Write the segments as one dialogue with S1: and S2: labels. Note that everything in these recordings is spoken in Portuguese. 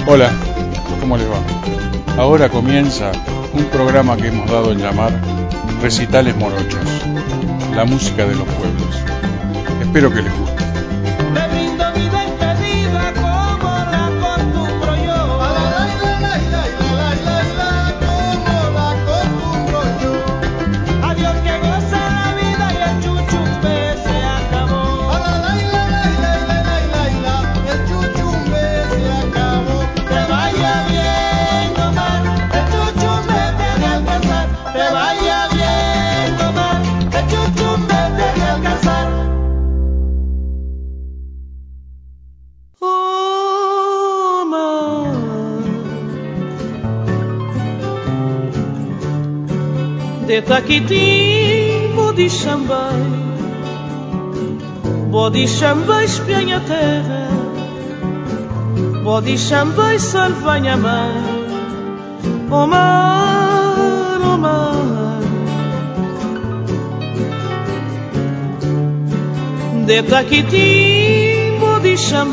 S1: Hola, ¿cómo les va? Ahora comienza un programa que hemos dado en llamar Recitales Morochos, la música de los pueblos. Espero que les guste.
S2: De Taquitim, bode chambai espianha a terra, bode chambai salvanha mar, o mar, o mar. De Taquitim, bode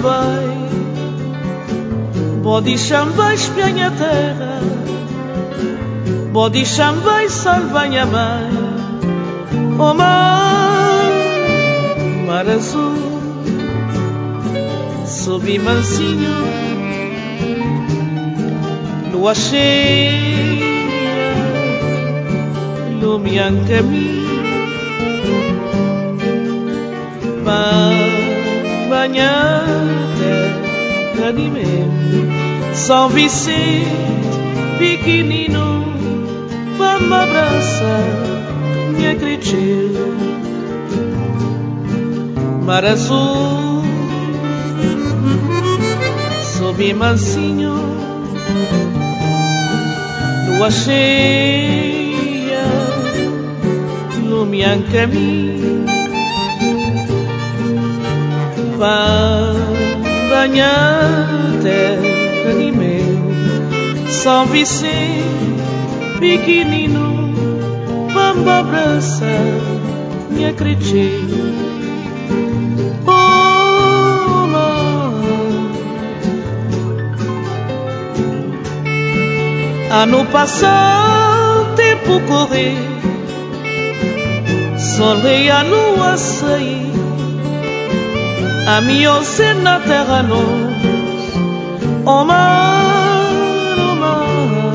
S2: chambai espianha a terra, bode chambai salvanha mar, o mar, mar azul, sob mansinho, lua cheia, iluminam caminho, banhar terra de meu, São Vicente pequenino, vamos abraçar minha cretina, mar azul, sob mansinho, lua cheia, iluminam caminho, banhar terra de meu, São Vicente pequenino, vamos abraçar minha cretina, oh mar. Ano passado, tempo correr, sol e a lua sair, a minha na terra nós, oh mar, oh mar.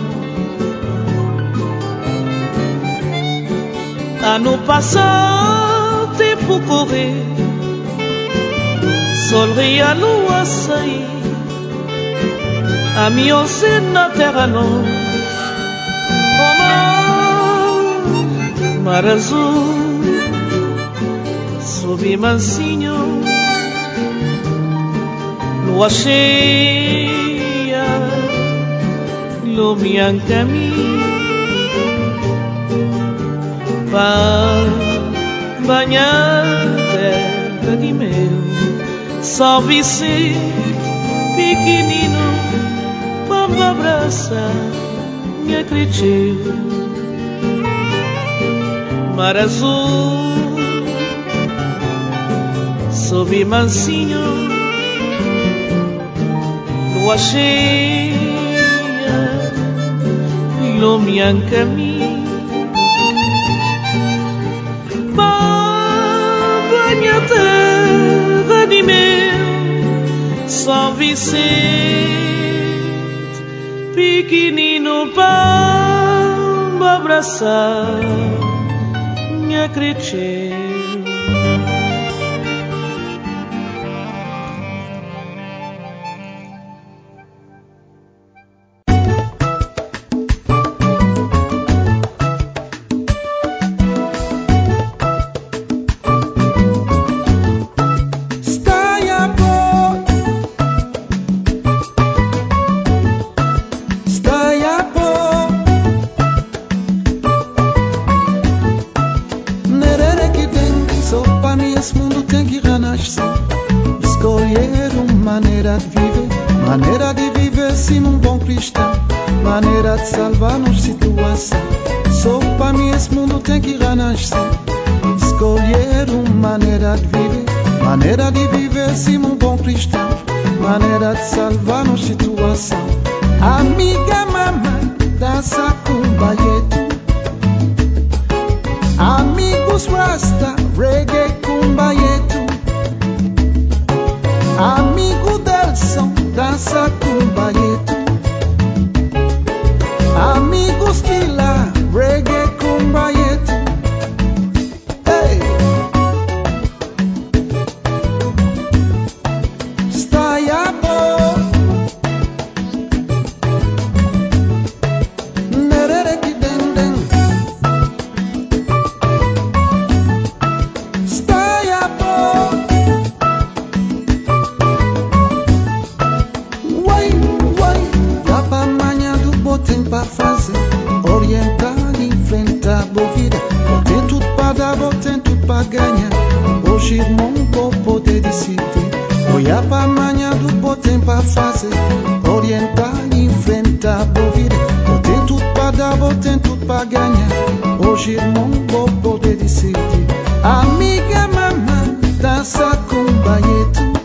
S2: Ano passado, tempo correr, sol e a lua sair, a minha na terra nós, oh mar, mar azul, sob mansinho, lua cheia, iluminam caminho, banhar terra de meu, São Vicente pequenino, vamos abraçar minha cretina, mar azul, sob mansinho, lua cheia, iluminam caminho, banha terra de meu, São Vicente pequenino, vamos abraçar minha cretina.
S3: Maneira de viver sim um bom cristão, maneira de salvar-nos situação. Só para mim esse mundo tem que renascer, escolher uma maneira de viver, maneira de viver sim um bom cristão, maneira de salvar nos situação. Amiga mamãe, dança com baieto. Amigos rasta, reggae com baieto. Amigo Delson, dança com baieto. Amigos Kila, reggae com baieto. Hey! Stai a bo, nerere que den den. Stai a bo, uai, uai, dá pra manhã do botem pra fazer, orientar e enfrentar a vida. Botem tudo pra dar, botem tudo pra ganhar. Hoje irmão vou poder decidir. Olhar pra manhã do botem pra fazer, orientar e enfrentar a vida. Botem tudo pra dar, botem tudo pra ganhar. Hoje irmão vou poder decidir. Amiga mamãe, dança com baieto.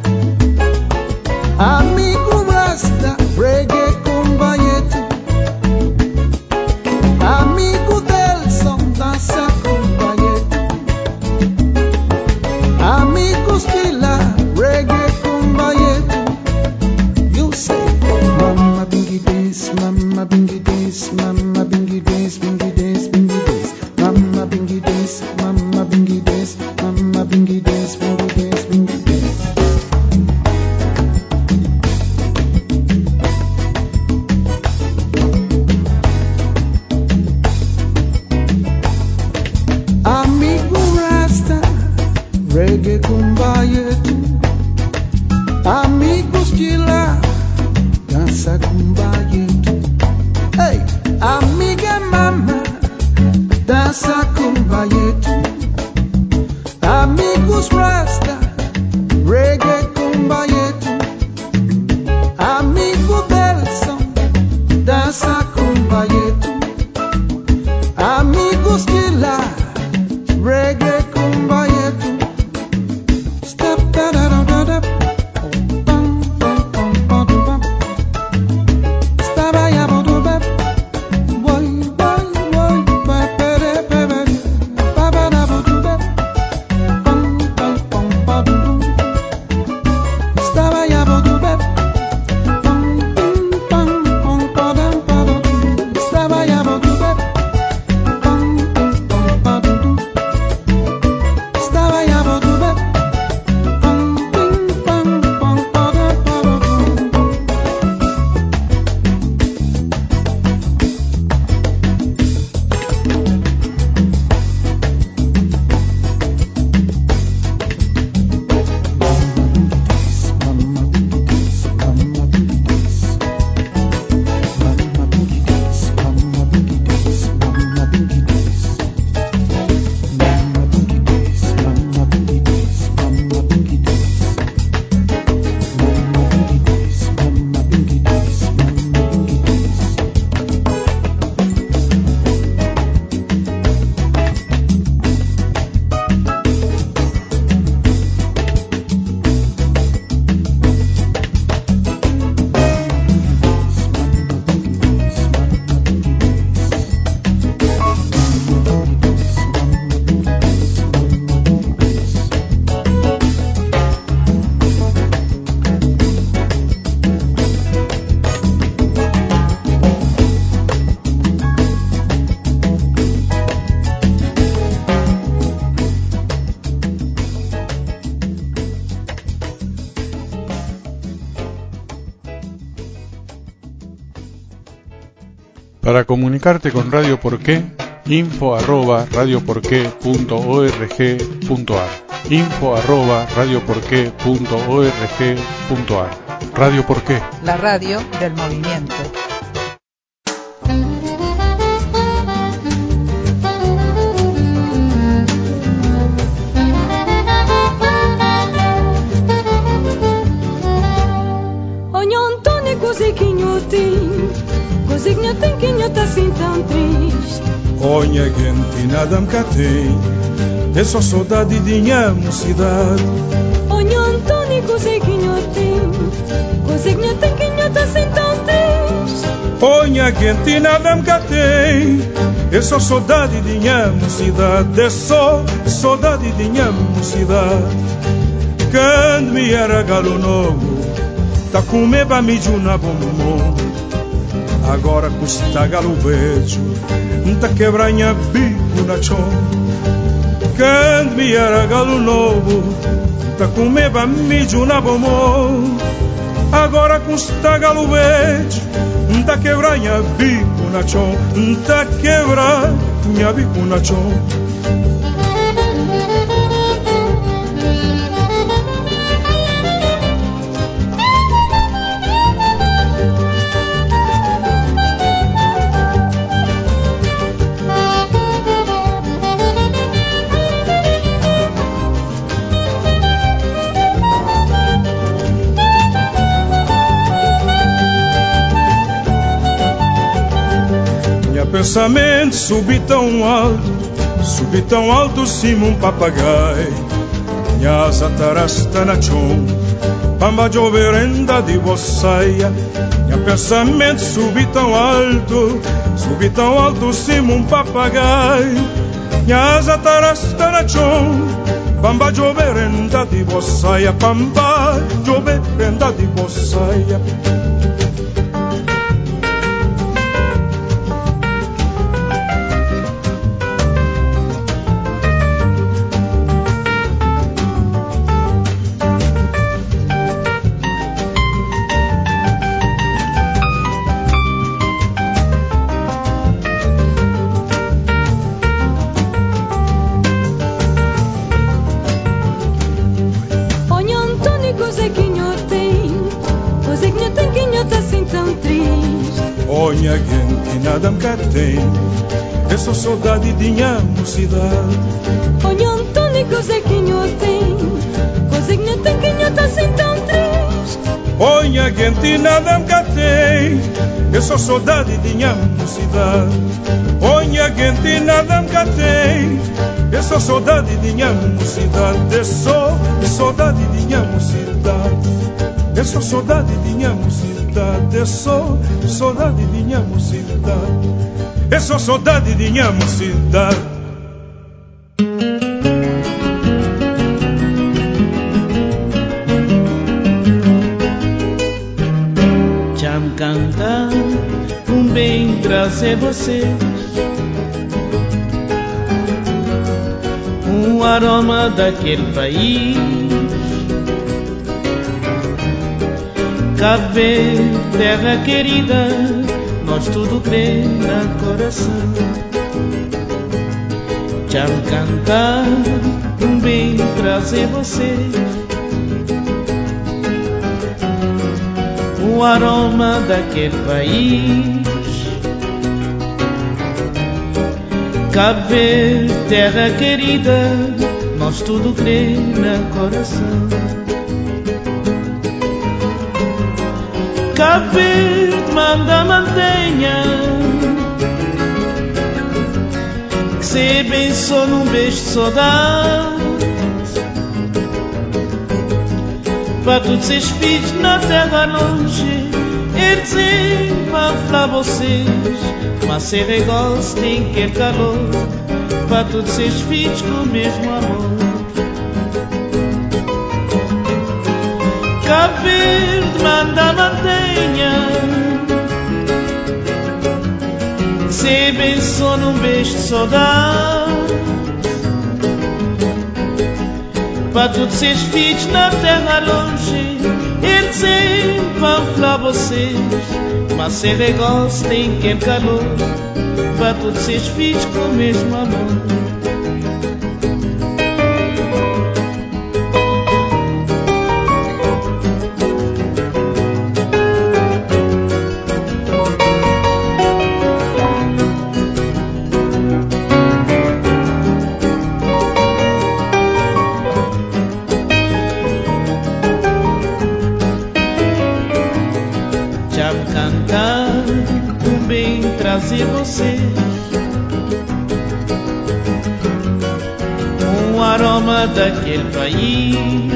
S3: Amigo rasta, reggae com baieto. Amigo Delson, dança com baieto. Amigos Kila, reggae com baieto. You say, mama bingy dance, mama bingy dance, mama bingy dance, bingy dance, bingy dance. Mama bingy dance, mama bingy dance, mama bingy dance, bingy dance, bingy dance. Amigo rasta, reggae com baieto. Amigos de lá, dança com baieto. Ei, amiga mama, dança com baieto. Amigos rasta, reggae com baieto. Amigo Delson, dança com baieto. Amigos de lá, reggae com baieto. Step da da da da da. Bum bum bum bum bum. Step da ya bo do ba. Boy boy boy ba pere pere. Ba ba da bo do ba. Bum bum bum bum bum. Step da ya bo do ba. Bum bum bum bum bum bum. Step da ya bo do ba. Bum bum bum bum. Stava ya bo do ba. Bum bum bum bum bum.
S1: Para comunicarte con Radio Porqué, info@radioporqué.org.ar. info@radioporqué.org.ar. Radio Porqué,
S4: la radio del movimiento.
S5: Ognontone così che ignotin che ignota sin tan triste.
S6: Onye gentina dam katei,
S3: é só saudade de minha mocidade.
S5: Onde Antônio cozinha tem que tá sem tão triste.
S3: Onha quente nada me catei, é só saudade de minha mocidade, é só saudade de minha mocidade. Quando me era galo novo, tá com me bamijo na bombom. Agora custa galo beijo, tá quebranha bico na chão. Quando me era galo novo, tá com me bamijo na bombom. Agora custa galo beijo, tá quebranha bico na chão, tá quebranha bico na chão. Pensamento subi tão alto, cima um papagaio. Minha asa tarasta na chão, pamba de overenda de bossaia. Minha pensamento subi tão alto, cima um papagaio. Minha asa tarasta na chão, pamba de overenda de bossaia, pamba de overenda de bossaia. Onha gente nada me catei, é só saudade de minha mocidade.
S5: Onha Antônio cozinha tem que tá sem tão triste.
S3: Onha gente nada me catei, é só saudade de minha mocidade. Onha gente nada me catei, é só saudade de minha mocidade. É só saudade de minha mocidade. É só saudade de minha mocidade, é só saudade de minha mocidade, é só saudade de minha mocidade.
S2: Já me cantar bem trazer você, aroma daquele país. Cabo Verde, terra querida, nós tudo crê na coração. Já me cantar bem trazer você, o aroma daquele país. Cabo Verde, terra querida, nós tudo crê na coração. Cabo Verde, manda mantenha, que se bençou num beijo de saudade, para todos esses filhos na terra longe, eles vão falar vocês, mas ser igual se tem que ter calor, para todos esses filhos com o mesmo amor. Cabo Verde, manda mantenha, que se bençou num beijo de saudade, para todos esses filhos na terra longe, eles vão falar vocês, mas ser igual se tem que ter calor, para todos esses filhos com o mesmo amor. Já me cantar bem trazer você, aroma daquele país.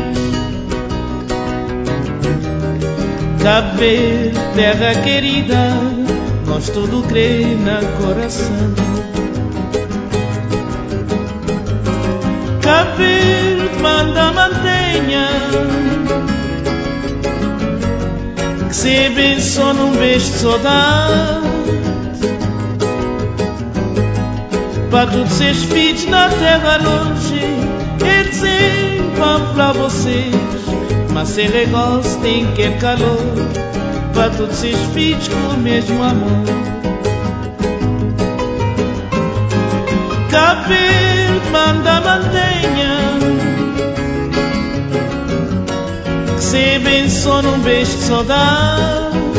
S2: Cabo Verde, terra querida, nós tudo crê na coração. Cabo Verde, manda mantenha, que se abençoa num beijo de saudade. Para todos esses filhos na terra longe, eles vão falar vocês, mas se negócio tem que ter calor. Para todos esses filhos com o mesmo amor. Cabo Verde, manda mantenha, que se abençoa num beijo de saudade.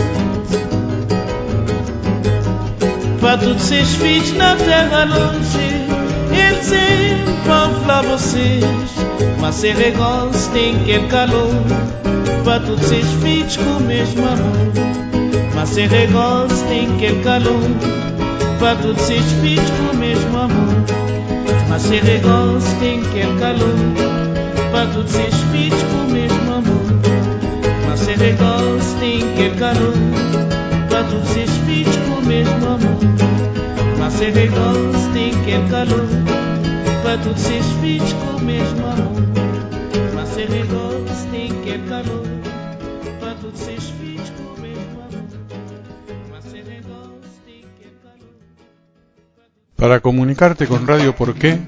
S2: Para todos esses filhos na terra longe, eles vão falar vocês, mas se negócio tem que ter calor. Para todos esses filhos com o mesmo amor, mas se negócio tem que ter calor. Para todos esses filhos com o mesmo amor, mas se negócio tem que ter calor. Para todos esses filhos com o mesmo amor, mas se negócio tem que ter calor. Para todos esses filhos com o mesmo amor, mas se negócio tem que ter calor. Para todos esses filhos com o mesmo amor, mas se negócio tem que ter calor. Para todos esses filhos com o mesmo amor, mas se negócio tem que ter calor.
S1: Para comunicarte con Radio Porqué,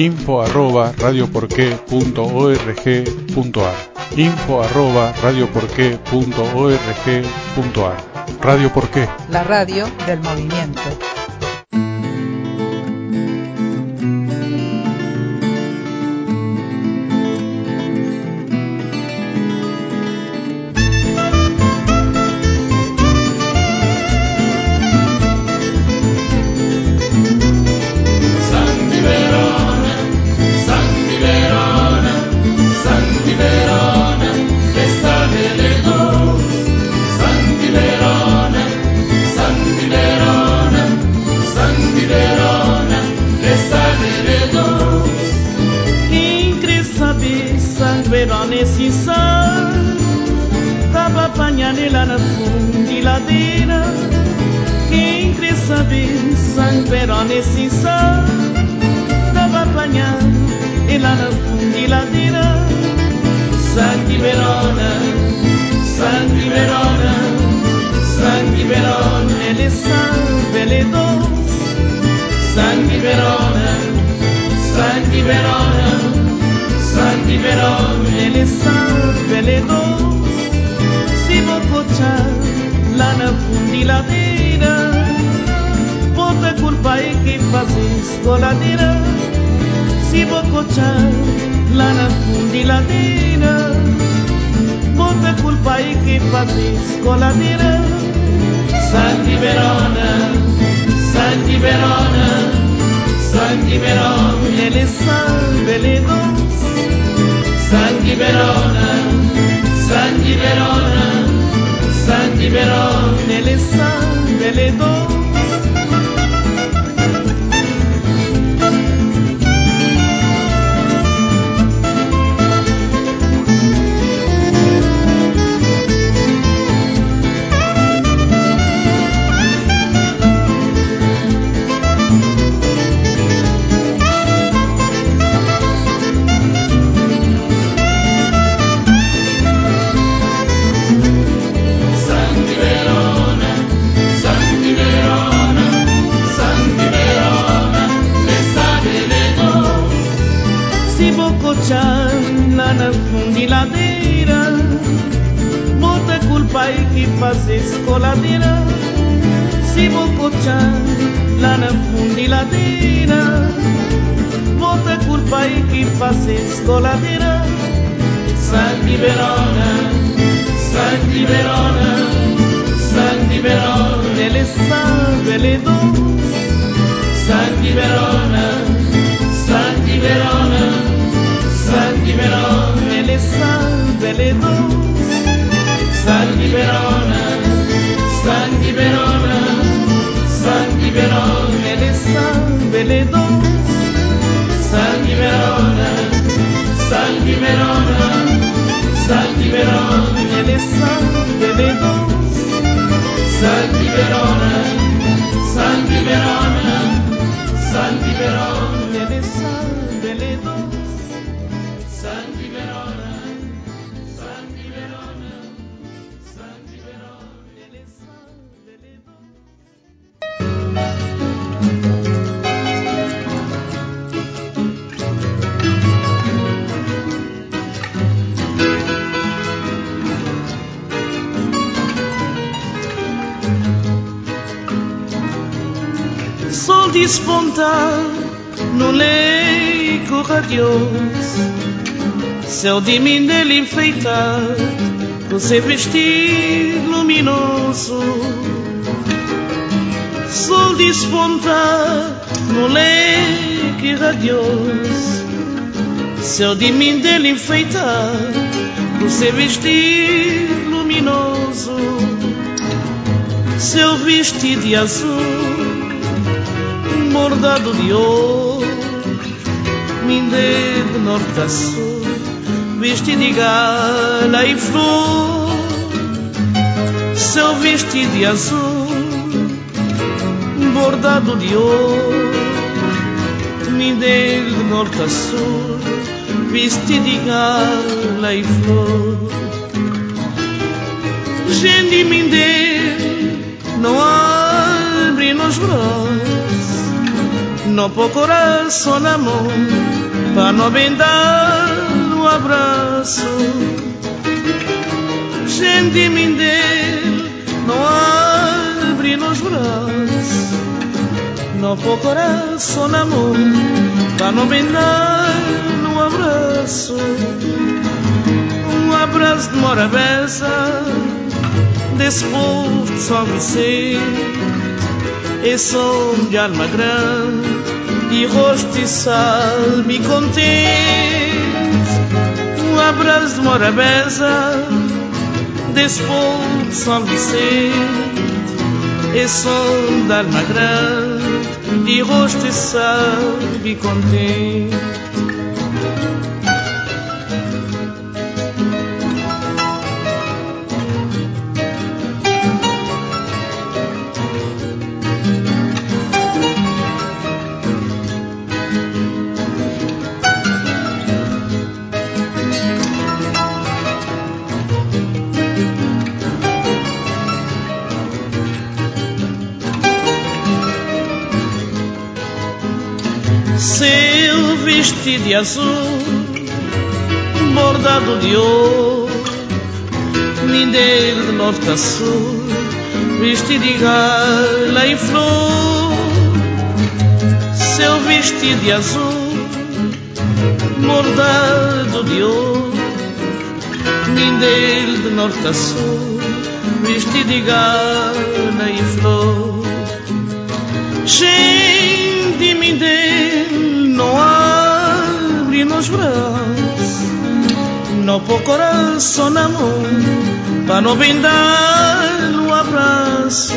S1: info@radioporqué.org.ar, info@radioporqué.org.ar. Radio Porqué,
S4: la radio del movimiento.
S2: Nesse sol, tava apanhando lá na fundiladeira. Quem quer saber, sangueiro nesse sol, tava apanhando lá na fundiladeira. Sangue Verona, sangue Verona, sangue Verona, ele sabe, ele doce. Sangue Verona, sangue Verona, sangue Verona, ele sabe, ele doce. Se vou cochar lá na fundiladeira, bota culpa aí que faz escoladeira. Se vou cochar lá na fundiladeira, bota culpa aí que faz escoladeira. Sangue Verona, sangue Verona, sangue Verona, ele sabe, ele doce. Sangue Verona, sangue Verona, sangue Verona, ele sabe, ele doce. Lá na fundiladeira, bota culpa aí que faz escoladeira. Se vou cochar lá na fundiladeira, bota culpa aí que faz escoladeira. Sangue Verona, sangue Verona, sangue Verona, ele sabe, ele doce. Sangue Verona, sangue Verona, sangue Verona, ele sabe, ele doce. Sangue Verona, sangue Verona, sangue Verona, ele sabe, ele doce. Sangue Verona, Santi Verona, Santi Verona, Santi Verona, delle sal, delle dos, Santi Verona, Santi Verona, Santi Verona, delle sal, delle dos. Sol despontar no leito radioso, céu de mim dele enfeitado, com seu vestido luminoso. Sol despontar no leito radioso, céu de mim dele enfeitado, com seu vestido luminoso. Seu vestido de azul bordado de ouro, mindê de norte a sul, vestido de gala e flor. Seu vestido de azul, bordado de ouro, mindê de norte a sul, vestido de gala e flor. Gente de mindê não abre nos braços, no pôr coração na mão, para não vendar no abraço. Gente mindel não abre nos braços, no pôr coração na mão, para não vendar no abraço. Abraço de Morabeza, desse povo de São Vicente, e som de alma grande, e rosto e salme contente. Abraço de Morabeza, desse povo de São Vicente, e som de alma grande, e rosto e salme contente. Seu vestido de azul, bordado de ouro, lindeiro de norte a sul, vestido de gala e flor. Seu vestido de azul, bordado de ouro, lindeiro de norte a sul, vestido de gala e flor. Gente mindel não abre nos braços, não pôr coração na mão, para não vendar no abraço.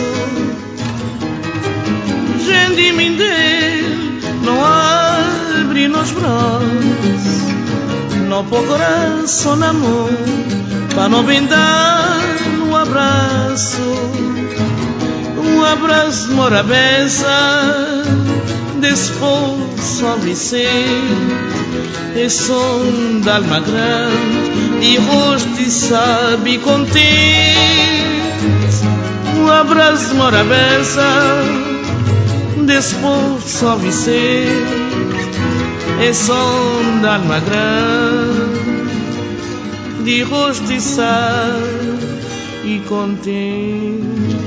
S2: Gente mindel não abre nos braços, não pôr coração na mão, para não vendar no abraço. Abraço de Morabeza, desse povo São Vicente, e som de alma grande, e rosto e sabe contente. Abraço de Morabeza, desse povo São Vicente, e som de alma grande, de rosto e sabe contente.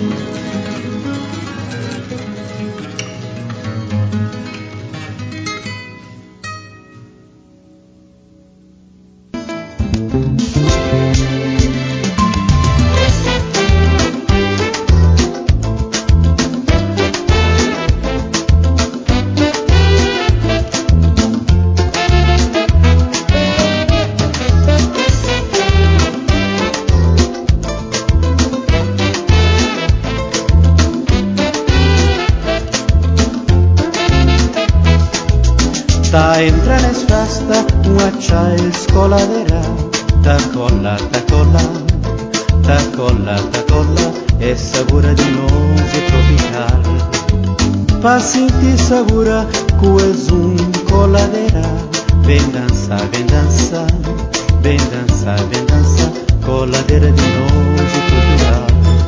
S6: Da entra nel festa c'è il scoladera, ta colla, e sabura di noite tropical. Fa sentir sabura coesum coladeira. Vem dançar, vem dançar, vem dançar, vem dançar, coladeira de noite cultural.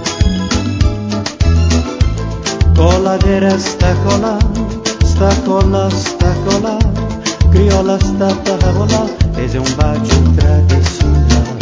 S6: Coladeira está colá, está colá, está colá, criolla está a rolar, esse é bacio tradicional.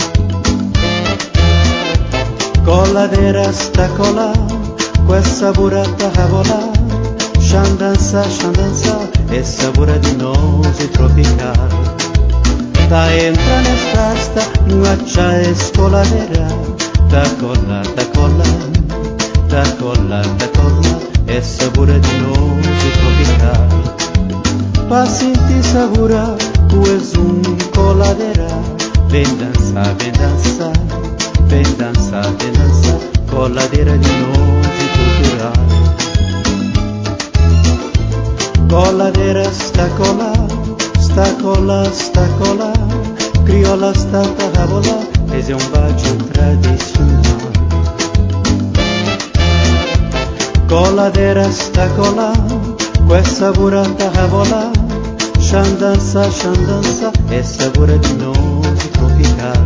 S6: Coladeira está colá, com essa burata a rolar, xandança, e sabura di noite tropical. Da entra nesta festa, numa chá escoladeira, da cola, da cola, da cola, da cola, e sabura di noite tropical. Pa sentir sabura, coesum coladeira, vem dançar, vem dançar, vem dançar, vem dançar, coladeira di noite cultural. Coladeira está colá, está colá, está colá, criolla está a rolar, esse é bacio tradicional. Coladeira está colá, com essa burata a rolar, xandança, xandança, e sabura di noite tropical.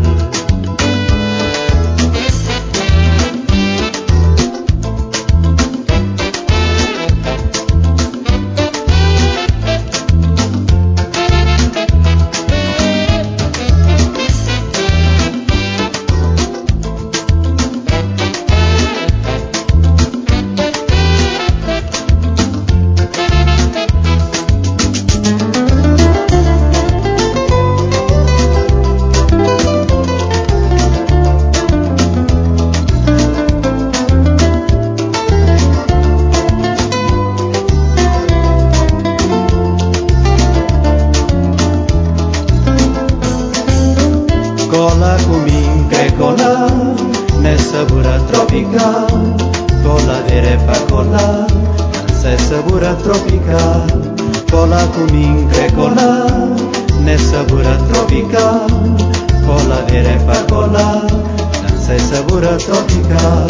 S6: Cola comigo, cola, nessa bura tropical. Coladeira pa colar, nessa sabura tropical. Cola comigo, cola, nessa bura tropical. Coladeira pa colar, nessa sabura tropical.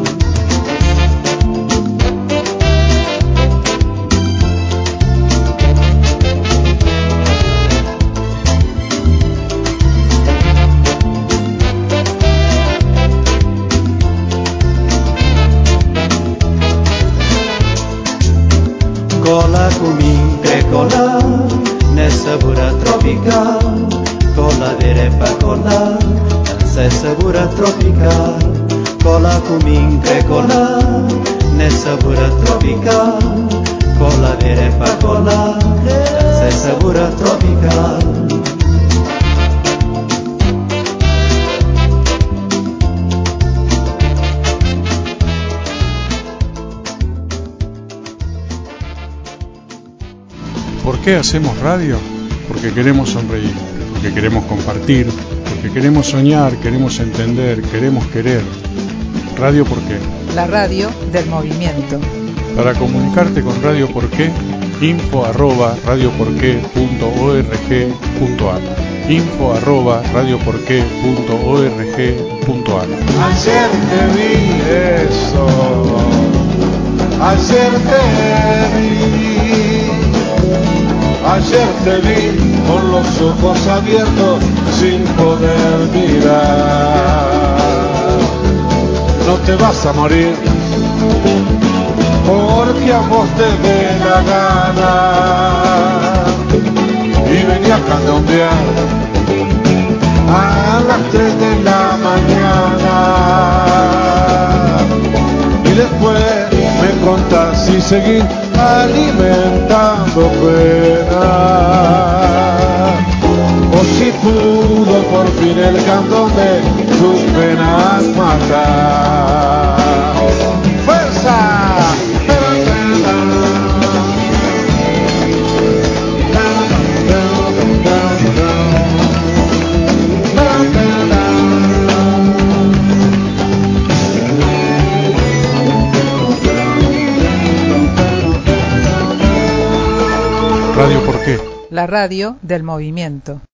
S6: Cola comigo, cola, nessa bura tropical. Coladeira pa colar, nessa sabura tropical. Cola comigo, cola, nessa bura tropical. Coladeira pa colar, nessa sabura tropical.
S1: ¿Por qué hacemos radio? Porque queremos sonreír, porque queremos compartir, porque queremos soñar, queremos entender, queremos querer. ¿Radio por qué?
S4: La radio del movimiento.
S1: Para comunicarte con Radio Por qué, info@radioporqué.org.ar info@radioporqué.org.ar.
S7: Ayer te vi eso, ayer te vi, ayer te vi con los ojos abiertos sin poder mirar. No te vas a morir porque a vos te dé la gana y venía a candombear a las 3 de la mañana y después me contás si seguís alimentando pena o si pudo por fin el candombe tus penas matar. ¡Fuerza!
S1: Radio Por qué.
S4: La radio del movimiento.